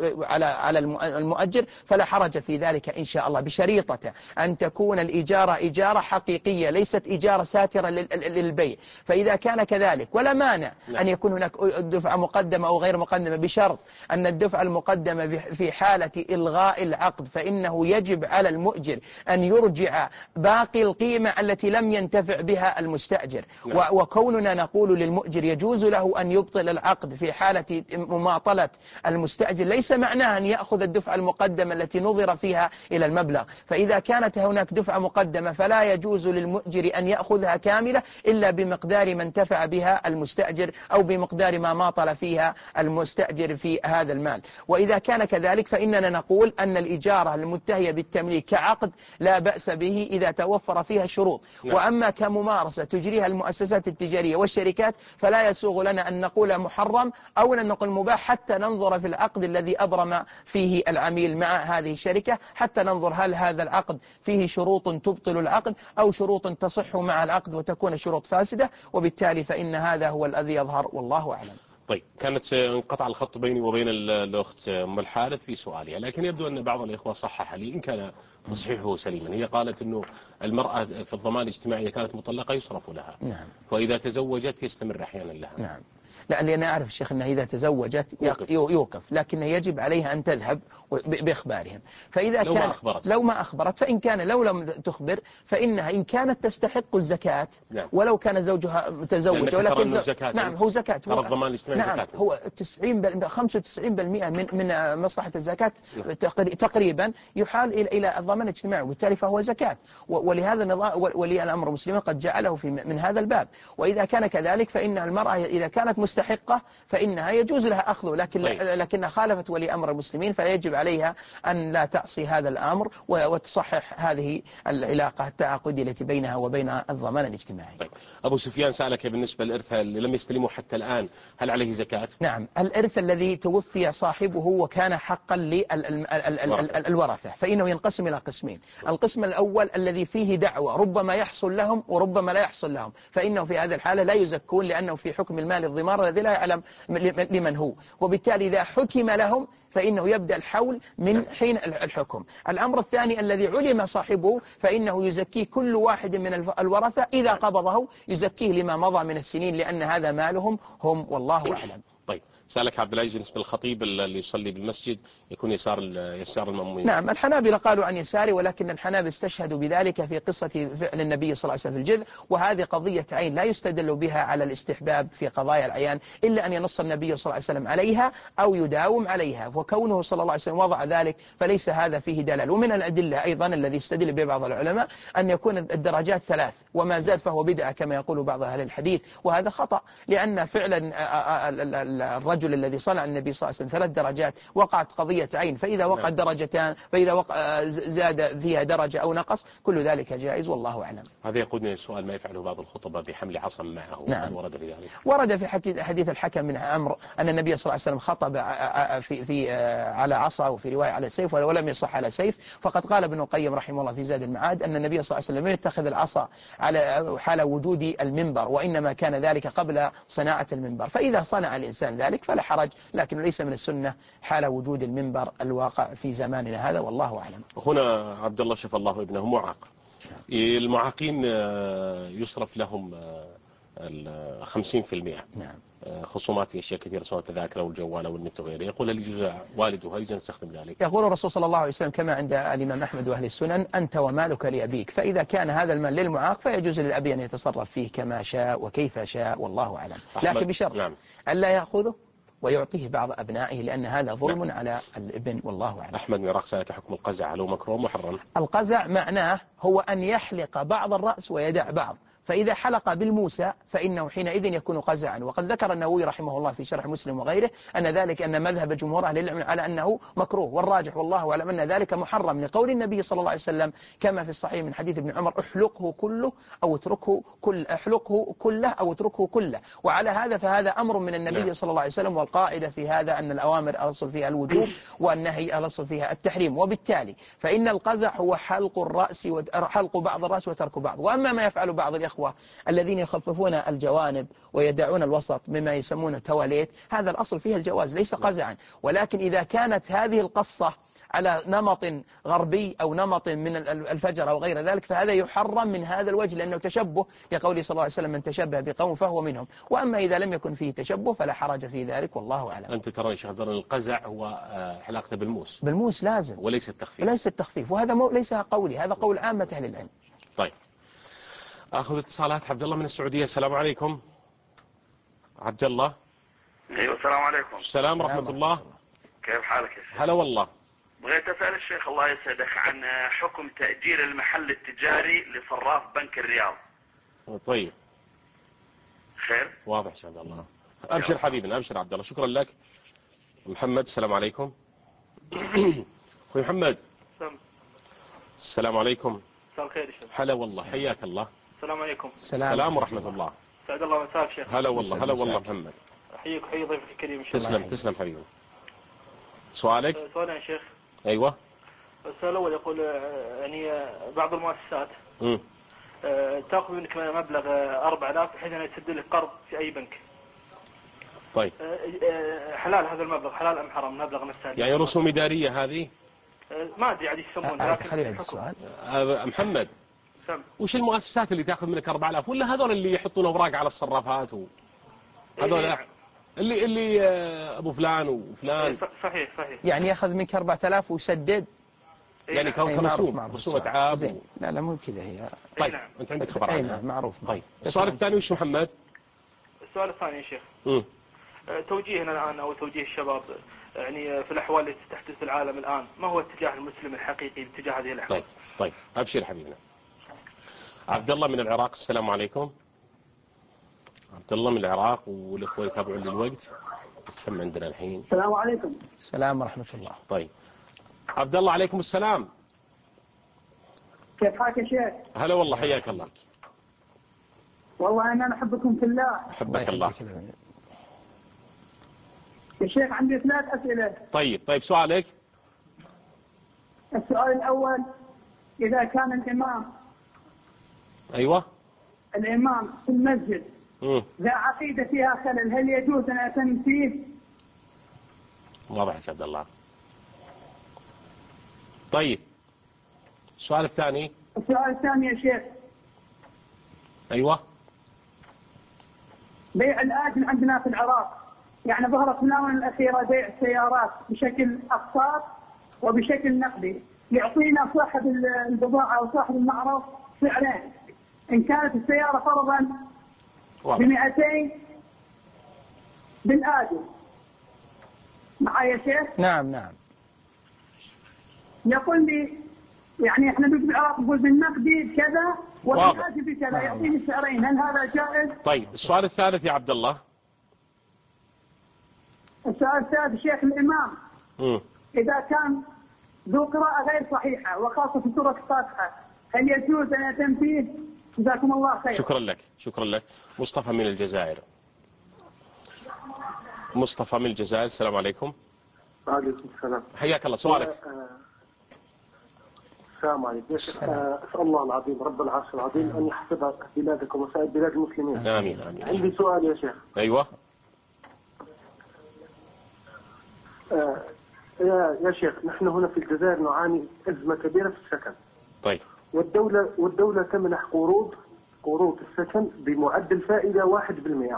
على المؤجر فلا حرج في ذلك إن شاء الله بشريطة أن تكون الإجارة إجارة حقيقية ليست إجارة ساترة للبيع. فإذا كان كذلك ولا مانع أن يكون هناك دفعة مقدمة أو غير مقدمة بشرط أن الدفعة المقدمة في حالة إلغاء العقد فإنه يجب على المؤجر أن يرجع باقي القيمة التي لم ينتفع بها المستأجر. وكوننا نقول للمؤجر يجوز له أن يبطل العقد في حالة مماطلة المستأجر ليس معناه أن يأخذ الدفعة المقدمة التي نظر فيها إلى المبلغ. فإذا كانت هناك دفعة مقدمة فلا يجوز للمؤجر أن يأخذها كاملة إلا بمقدار ما انتفع بها المستأجر أو بمقدار ما ماطل فيها المستأجر في هذا المال. وإذا كان كذلك فإننا نقول أن الإجارة المنتهية بالتمليك كعقد لا بأس به إذا توفر فيها شروط. وأما كممارسة تجريها المؤسسات التجارية والشركات فلا يسوغ لنا أن نقول محرم أو أن نقول مباح حتى ننظر في العقد الذي أبرم فيه العميل مع هذه الشركة حتى ننظر هل هذا العقد فيه شروط تبطل العقد أو شروط تصح مع العقد وتكون شروط فاسدة وبالتالي فإن هذا هو الذي يظهر والله أعلم. طيب كانت انقطع الخط بيني وبين الأخت أم الحارث في سؤالها لكن يبدو أن بعض الإخوة صحح لي إن كان تصحيحه سليما. هي قالت أنه المرأة في الضمان الاجتماعي كانت مطلقة يصرف لها وإذا تزوجت يستمر أحيانا لها. لا لأن أعرف الشيخ أنها إذا تزوجت يوقف لكن يجب عليها أن تذهب بإخبارهم. فإذا لو ما أخبرت فإن كان لو لم تخبر فإنها إن كانت تستحق الزكاة ولو كان زوجها متزوج ولكن نعم هو زكاة ترى الضمان الاجتماعي نعم زكاة هو 95% من مصلحة الزكاة تقريبا يحال إلى الضمان الاجتماعي وبالتالي فهو زكاة. ولهذا ولي الأمر المسلمين قد جعله من هذا الباب. وإذا كان كذلك فإن المرأة إذا كانت مستحقة فإنها يجوز لها أخذه لكنها خالفت ولي أمر المسلمين فيجب عليها أن لا تعصي هذا الأمر وتصحح هذه العلاقة التعاقدية التي بينها وبين الضمان الاجتماعي. طيب أبو سفيان سألك بالنسبة للإرث اللي لم يستلموا حتى الآن هل عليه زكاة؟ نعم الإرث الذي توفي صاحبه وكان حقا للورثة فإنه ينقسم إلى قسمين. القسم الأول الذي فيه دعوة ربما يحصل لهم وربما لا يحصل لهم فإنه في هذه الحالة لا يزكون لأنه في حكم المال الضمار الذي لا يعلم لمن هو وبالتالي إذا حكم لهم فإنه يبدأ الحول من حين الحكم. الأمر الثاني الذي علم صاحبه فإنه يزكيه كل واحد من الورثة إذا قبضه يزكيه لما مضى من السنين لأن هذا مالهم هم والله أعلم. طيب سألك عبد العزيز بالنسبة للخطيب اللي يصلي بالمسجد يكون يسار المأمومين. نعم الحنابلة قالوا عن يساري ولكن الحنابلة استشهدوا بذلك في قصة فعل النبي صلى الله عليه وسلم في الجذع وهذه قضية عين لا يستدل بها على الاستحباب في قضايا العيان إلا أن ينص النبي صلى الله عليه وسلم عليها أو يداوم عليها وكونه صلى الله عليه وسلم وضع ذلك فليس هذا فيه دلال. ومن الأدلة أيضا الذي استدل به بعض العلماء أن يكون الدرجات 3 وما زاد فهو بدعة كما يقول بعض أهل الحديث وهذا خطأ لأن فعلا الرجل الذي صنع النبي صلى الله عليه وسلم 3 درجات وقعت قضية عين، فإذا وقعت درجتان فإذا زاد فيها درجة أو نقص كل ذلك جائز والله أعلم. هذا يقودني السؤال: ما يفعله بعض الخطباء بحمل عصا معه؟ نعم. ورد في ذلك؟ ورد في حديث الحكم بن عمرو أن النبي صلى الله عليه وسلم خطب على عصا، وفي رواية على سيف، ولم يصح على سيف. فقد قال ابن القيم رحمه الله في زاد المعاد أن النبي صلى الله عليه وسلم يتخذ العصا على حال وجود المنبر، وإنما كان ذلك قبل صناعة المنبر، فإذا صنع الإنسان ذلك فلا حرج، لكن ليس من السنة حال وجود المنبر الواقع في زماننا هذا والله أعلم. أخونا عبد الله شفى الله ابنه معاق. المعاقين يصرف لهم 50%. نعم. خصومات في أشياء كثيرة سواء التذاكر أو الجوال أو النت وغيره. يقول: هل يجوز والده، هل يجوز نستخدم ذلك؟ يقول الرسول صلى الله عليه وسلم كما عند الإمام أحمد وأهل السنن: أنت ومالك لأبيك. فإذا كان هذا المال للمعاق فيجوز للأبي أن يتصرف فيه كما شاء وكيف شاء والله أعلم، لكن بشرط نعم. ألا يأخذه ويعطيه بعض أبنائه، لأن هذا ظلم على الابن والله أعلم. أحمد من العراق سألك: حكم القزع، هل هو مكروه محرم؟ القزع معناه هو أن يحلق بعض الرأس ويدع بعض، فإذا حلق بالموسى فإنه حينئذ يكون قزعا. وقد ذكر النووي رحمه الله في شرح مسلم وغيره أن ذلك أن مذهب جمهور أهل العلم على أنه مكروه، والراجح والله أعلم أن ذلك محرم لقول النبي صلى الله عليه وسلم كما في الصحيح من حديث ابن عمر: احلقه كله أو اتركه احلقه كله أو اتركه كله. وعلى هذا فهذا أمر من النبي صلى الله عليه وسلم، والقاعدة في هذا أن الأوامر الأصل فيها الوجوب والنهي الأصل فيها التحريم، وبالتالي فإن القزع هو حلق الرأس حلق بعض الرأس وترك بعض. وأما ما يفعل بعض الإخوة الذين يخففون الجوانب ويدعون الوسط مما يسمونه تواليت، هذا الأصل فيه الجواز ليس قزعا. ولكن إذا كانت هذه القصة على نمط غربي أو نمط من الفجر أو غير ذلك فهذا يحرم من هذا الوجه، لأنه تشبه لقوله صلى الله عليه وسلم: من تشبه بقوم فهو منهم. وأما إذا لم يكن فيه تشبه فلا حرج في ذلك والله أعلم. أنت ترى يا شيخ القزع هو حلاقته بالموس لازم، وليس التخفيف. وليس التخفيف، وهذا ليس قولي، هذا قول عامة أهل العلم. طيب، أخذ اتصالات. عبد الله من السعودية، السلام عليكم. عبد الله. ايوه السلام عليكم. السلام ورحمة الله. كيف حالك يا شيخ؟ هلا والله. بغيت أسأل الشيخ الله يسعدك عن حكم تأجير المحل التجاري لصراف بنك الرياض. طيب. خير؟ واضح إن شاء الله. أبشر حبيبنا، أبشر عبد الله، شكرا لك. محمد، السلام عليكم. أخوي محمد. السلام عليكم. مساء الخير يا شيخ. هلا والله، حياك الله. السلام عليكم. السلام ورحمة الله. سعد الله مساك شيخ. هلا والله، هلا والله محمد. أحييك وحيي ضيفك الكريم إن شاء الله. تسلم حبيبي. سؤالك؟ سؤالين يا شيخ. أيوة. السؤال الأول يقول يعني بعض المؤسسات تأخذ منك مبلغ 4000 بحيث أن تسد لك قرض في أي بنك. طيب. حلال هذا المبلغ، حلال أم حرام مبلغ نفسه؟ يعني رسوم إدارية هذه؟ ما أدري عاد يسمونها. خلينا السؤال. محمد، وش المؤسسات اللي تأخذ منك 4000 ولا هذول اللي يحطون أوراق على الصرافات هذول اللي أبو فلان وفلان؟ صحيح. يعني يأخذ منك 4000 ويسدد، يعني كرسوم عاب. لا مو كذا هي. طيب أنت عندك خبر عنها؟ معروف. طيب السؤال الثاني وش محمد؟ السؤال الثاني يا شيخ، توجيهنا الآن أو توجيه الشباب يعني في الأحوال التي تحدث في العالم الآن، ما هو اتجاه المسلم الحقيقي اتجاه هذه الأحوال؟ طيب أبشر حبيبنا. عبد الله من العراق، السلام عليكم. عبد الله من العراق، والإخوة يتابعون للوقت. كم عندنا الحين؟ السلام عليكم. السلام ورحمة الله. طيب عبد الله، عليكم السلام. كيف حالك يا شيخ؟ هلا والله، حياك الله. والله أنا أحبكم في الله. أحبك الله. يا شيخ عندي 3 أسئلة. طيب سؤالك. السؤال الأول: إذا كان الإمام أيوة الإمام في المسجد ذا عقيدة فيها خلل، هل يجوز أن أتم فيه؟ واضح يا عبد الله. طيب السؤال الثاني. السؤال الثاني يا شيخ. أيوة. بيع الآجل عندنا في العراق، يعني ظهرت في الآونة الأخيرة بيع السيارات بشكل أقساط وبشكل نقدي، يعطينا صاحب البضاعة أو صاحب المعرض سعرين. إن كانت السيارة فرضا ب200 بالآجل. معي يا شيخ؟ نعم. يقول لي يعني احنا بالعراق نقول بالنقدي بكذا وبالآجل بكذا، يعطيني سعرين، هل هذا جائز؟ طيب السؤال الثالث يا عبد الله. السؤال الثالث شيخ الإمام إذا كان ذو قراءة غير صحيحة وخاصة في سورة الفاتحة هل يجوز أن يتم فيه؟ جزاكم الله خير. شكرا لك. مصطفى من الجزائر. السلام عليكم. وعليكم السلام. حياك الله. سؤالك. السلام عليكم يا شيخ. أسأل الله العظيم رب العرش العظيم أن يحفظ بلادكم وسائر بلاد المسلمين. آمين. عندي سؤال يا شيخ. أيوة. يا شيخ نحن هنا في الجزائر نعاني أزمة كبيرة في السكن. طيب. والدولة تمنح قروض السكن بمعدل فائدة 1%.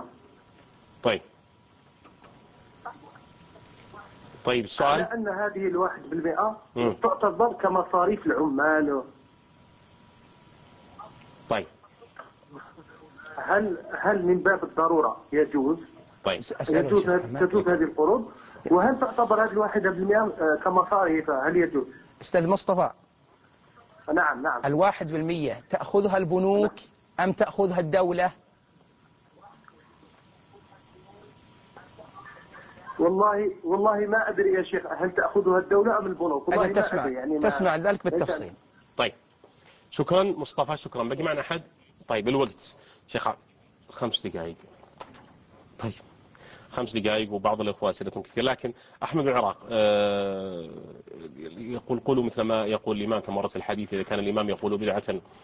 طيب السؤال. على أن هذه 1% تعتبر كمصاريف العمال. طيب. هل من باب الضرورة يجوز؟ طيب. تجوز هذه القروض؟ وهل تعتبر هذه 1% كمصاريف؟ هل يجوز؟ أستاذ مصطفى. نعم. 1% تأخذها البنوك أم تأخذها الدولة؟ والله ما أدري يا شيخ، هل تأخذها الدولة أم البنوك؟ والله تسمع ذلك بالتفصيل. طيب شكرا مصطفى. شكرا. بقي معنا أحد؟ طيب الوقت شيخ 5 دقائق. طيب 5 دقائق وبعض الإخوة أسئلتهم كثير، لكن أحمد العراق يقول قولوا مثل ما يقول الإمام كما ورد في الحديث إذا كان الإمام يقول بدعة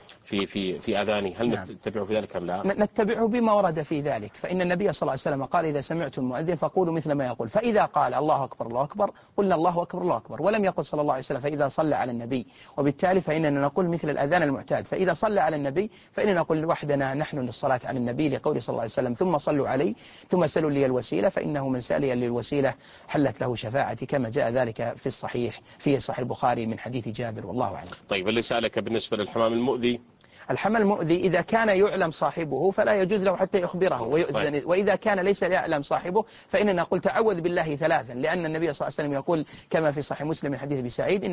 في أذانه هل نتبعه في ذلك أم لا؟ نتبعه بما ورد في ذلك، فإن النبي صلى الله عليه وسلم قال إذا سمعتم المؤذن فقولوا مثل ما يقول، فإذا قال الله أكبر الله أكبر قلنا الله أكبر الله أكبر، ولم يقل صلى الله عليه وسلم فإذا صلى على النبي، وبالتالي فإننا نقول مثل الأذان المعتاد، فإذا صلى على النبي فإننا نقول وحدنا نحن للصلاة على النبي لقول صلى الله عليه وسلم ثم صلوا عليه ثم سلوا لي الوسيلة فإنه من سأل للوسيلة حلت له شفاعتي، كما جاء ذلك في صحيح البخاري من حديث جابر والله أعلم. طيب اللي سألك بالنسبة للحمام المؤذي؟ الحمل المؤذي إذا كان يعلم صاحبه فلا يجوز له حتى يخبره ويؤذن، وإذا كان ليس يعلم صاحبه فإننا نقول تعوذ بالله 3، لأن النبي صلى الله عليه وسلم يقول كما في صحيح مسلم من حديث أبي سعيد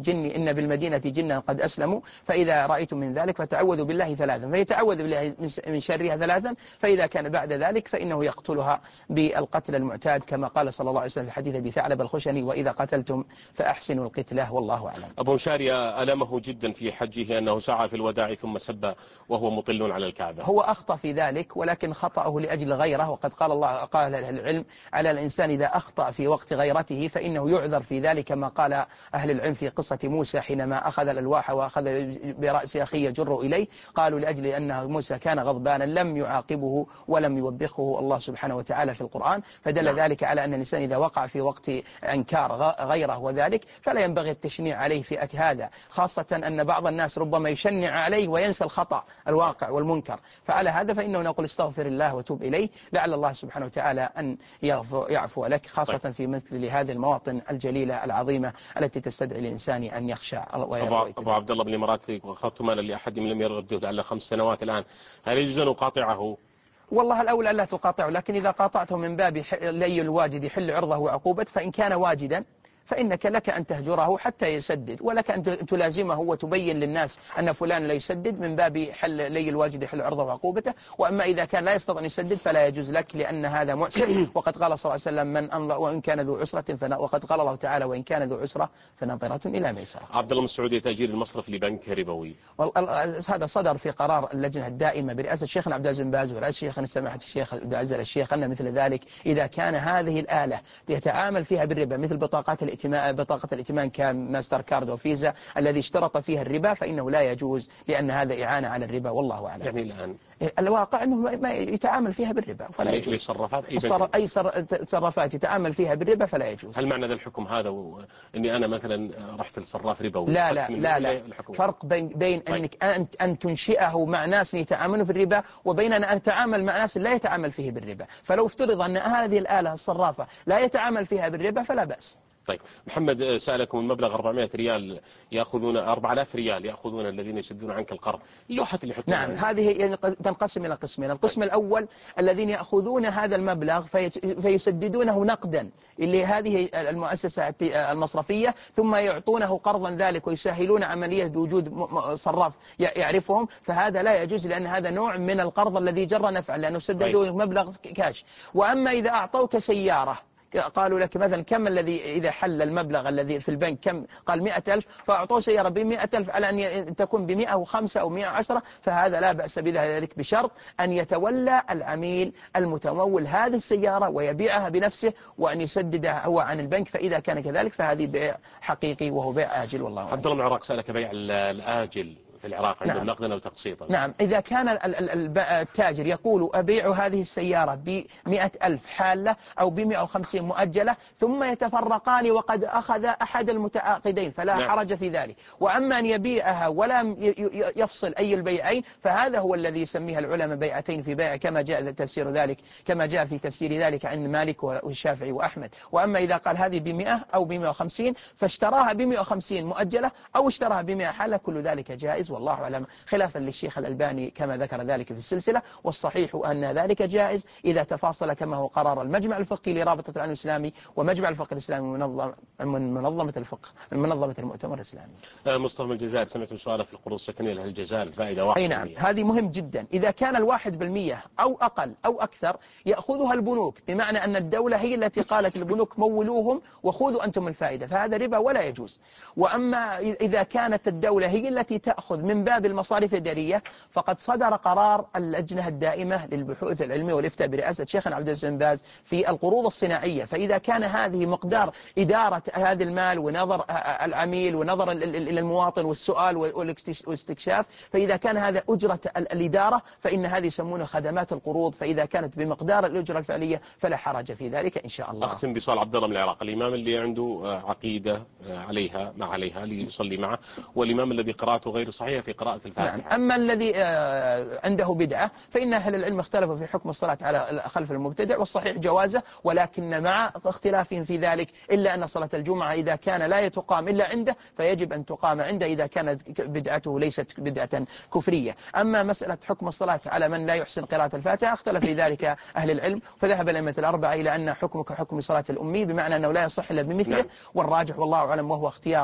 إن بالمدينة جنا قد أسلموا فإذا رأيتم من ذلك فتعوذوا بالله 3، فيتعوذ بالله من شرها 3، فإذا كان بعد ذلك فإنه يقتلها بالقتل المعتاد كما قال صلى الله عليه وسلم في حديث أبي ثعلب الخشني وإذا قتلتم فأحسنوا القتلة والله أعلم. أبو مشاري ألمه جدا في حجه أنه سعى في الوداع ثم سب وهو مطل على الكعبة. هو أخطأ في ذلك ولكن خطأه لأجل غيره، وقد قال أهل العلم على الإنسان إذا أخطأ في وقت غيرته فإنه يعذر في ذلك، كما قال أهل العلم في قصة موسى حينما أخذ الألواح وأخذ برأس أخيه يجر إليه، قالوا لأجل أن موسى كان غضبانا لم يعاقبه ولم يوبخه الله سبحانه وتعالى في القرآن، فدل ذلك على أن الإنسان إذا وقع في وقت أنكار غيره وذلك فلا ينبغي التشنيع عليه في هذا، خاصة أن بعض الناس ربما يشنع عليه وينسى الخطأ الواقع والمنكر، فعلى هذا فإنه نقول استغفر الله وتوب إليه لعل الله سبحانه وتعالى أن يعفو لك، خاصة في مثل هذه المواطن الجليلة العظيمة التي تستدعي الإنسان أن يخشع. أبو عبد الله بن الإماراتي أخذت مالا لأحد من لم يرده على 5 سنوات الآن، هل يجوز أن أقاطعه؟ والله الأولى لا تقاطعه، لكن إذا قاطعته من باب لي الواجد يحل عرضه وعقوبته فإن كان واجدا فإنك لك أن تهجره حتى يسدد، ولك أن تلازمه وتبين للناس أن فلان لا يسدد من باب حل لي الواجد يحل عرضه وعقوبته، وأما إذا كان لا يستطيع أن يسدد فلا يجوز لك لأن هذا معسر، وقد قال صلى الله عليه وسلم من أنظر وإن كان ذو عسرة وقد قال الله تعالى وإن كان ذو عسرة فنظرة إلى ميسرة. عبد الله من السعودية تأجير المصرف لبنك ربوي، هذا صدر في قرار اللجنة الدائمة برئاسة شيخنا عبد العزيز بن باز ورئاسة شيخنا سماحة الشيخ عبد العزيز الشيخ أن مثل ذلك إذا كان هذه الآلة يتعامل فيها بالربا مثل بطاقة الائتمان كماستر كارد وفيزا الذي اشترط فيها الربا فإنه لا يجوز، لأن هذا إعانة على الربا والله أعلم. يعني الآن الواقع أنه ما يتعامل فيها بالربا فلا يجوز. أي تصرفات يتعامل فيها بالربا فلا يجوز. هل معنى ذا الحكم هذا إني أنا مثلا رحت للصراف ربوي؟ لا فرق بين أنك أن تنشئه مع ناس يتعاملون في الربا وبين أن أتعامل مع ناس لا يتعامل فيه بالربا، فلو افترض أن هذه الآلة الصرافة لا يتعامل فيها بالربا فلا بأس. طيب محمد سألكم المبلغ 400 ريال يأخذون 4000 ريال يأخذون الذين يسدون عنك القرض، اللوحات اللي يحطون. نعم هذه يعني تنقسم إلى قسمين، القسم الأول الذين يأخذون هذا المبلغ فيسددونه نقدا اللي هذه المؤسسة المصرفية ثم يعطونه قرضا ذلك ويسهلون عملية بوجود صراف يعرفهم، فهذا لا يجوز لأن هذا نوع من القرض الذي جر نفعا لأنه سددوا مبلغ كاش. وأما إذا أعطوك سيارة قالوا لك مثلا كم الذي إذا حل المبلغ الذي في البنك كم، قال 100,000، فأعطوه سيارة ب100,000 على أن تكون ب105 أو 110، فهذا لا بأس بذلك بشرط أن يتولى العميل المتمول هذه السيارة ويبيعها بنفسه وأن يسددها هو عن البنك، فإذا كان كذلك فهذه بيع حقيقي وهو بيع آجل. والله عبد الله من العراق سألك بيع الآجل في العراق عندهم نقدا أو تقسيطا. نعم، إذا كان التاجر يقول أبيع هذه السيارة ب100,000 حالة أو ب150 مؤجلة ثم يتفرقان وقد أخذ أحد المتعاقدين فلا حرج في ذلك. وأما أن يبيعها ولا يفصل أي البيعين فهذا هو الذي يسميها العلماء بيعتين في بيع، كما جاء تفسير ذلك كما جاء في تفسير ذلك عند مالك والشافعي وأحمد. وأما إذا قال هذه ب100 أو ب150 فاشتراها ب150 مؤجلة أو اشتراها ب100 حالة، كل ذلك جائز والله أعلم، خلافا للشيخ الألباني كما ذكر ذلك في السلسلة. والصحيح أن ذلك جائز إذا تفاصل كما هو قرار المجمع الفقهي لرابطة العلم الإسلامي ومجمع الفقه الإسلامي من منظمة الفقه من منظمة المؤتمر الإسلامي. مصطفى من الجزائر، سمعت سؤال في القروض السكنية للجزائر فائدة 1%. أي نعم، هذه مهم جدا. إذا كان 1% أو أقل أو أكثر يأخذها البنوك، بمعنى أن الدولة هي التي قالت البنوك مولوهم وخذوا أنتم الفائدة، فهذا ربا ولا يجوز. وأما إذا كانت الدولة هي التي تأخذ من باب المصاريف الإدارية فقد صدر قرار اللجنة الدائمة للبحوث العلمية والإفتاء برئاسة شيخنا عبد العزيز بن باز في القروض الصناعية، فإذا كان هذه مقدار إدارة هذا المال ونظر العميل ونظر إلى المواطن والسؤال والاستكشاف، فإذا كان هذا أجرة الإدارة فإن هذه يسمونها خدمات القروض، فإذا كانت بمقدار الأجرة الفعلية فلا حرج في ذلك إن شاء الله. أختم بسؤال عبد الله من العراق، الإمام اللي عنده عقيدة عليها ما عليها ليصلي معه، والإمام الذي قراءته غير صحيحة في قراءة الفاتحة. نعم. أما الذي عنده بدعة فإن أهل العلم اختلفوا في حكم الصلاة على خلف المبتدع، والصحيح جوازه، ولكن مع اختلافهم في ذلك إلا أن صلاة الجمعة إذا كان لا تقام إلا عنده فيجب أن تقام عنده إذا كانت بدعته ليست بدعة كفرية. أما مسألة حكم الصلاة على من لا يحسن قراءة الفاتحة اختلف في ذلك أهل العلم، فذهب الأئمة الأربعة إلى أن حكمه كحكم صلاة الأمي، بمعنى أنه لا يصح إلا بمثله. نعم. والراجح والله أعلم وهو اختيار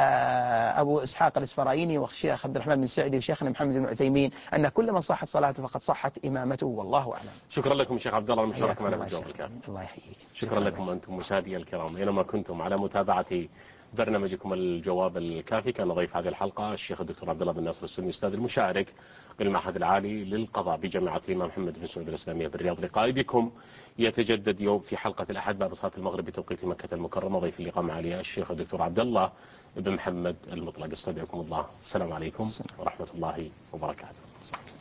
أبو إسحاق الإسفرايني والشيخ عبد الرحمن بن سعدي وشيخنا محمد بن عثيمين أن كل من صحت صلاته فقد صحت إمامته، والله أعلم. شكرا لكم شيخ عبد الله المشاركة معنا بالجواب الكافي. الله يحييك. شكرا لكم أنتم مشاهدي الكرام أينما كنتم على متابعة برنامجكم الجواب الكافي. كان ضيف هذه الحلقة الشيخ الدكتور عبد الله بن ناصر السني، أستاذ المشارك بالمعهد العالي للقضاء بجامعة الإمام محمد بن سعود الإسلامية بالرياض. لقائي بكم يتجدد يوم في حلقة الأحد بعد صلاة المغرب بتوقيت مكة المكرمة. ضيف اللقاء معي الشيخ الدكتور عبد الله بن محمد المطلق. استودعكم الله، السلام عليكم ورحمة الله وبركاته.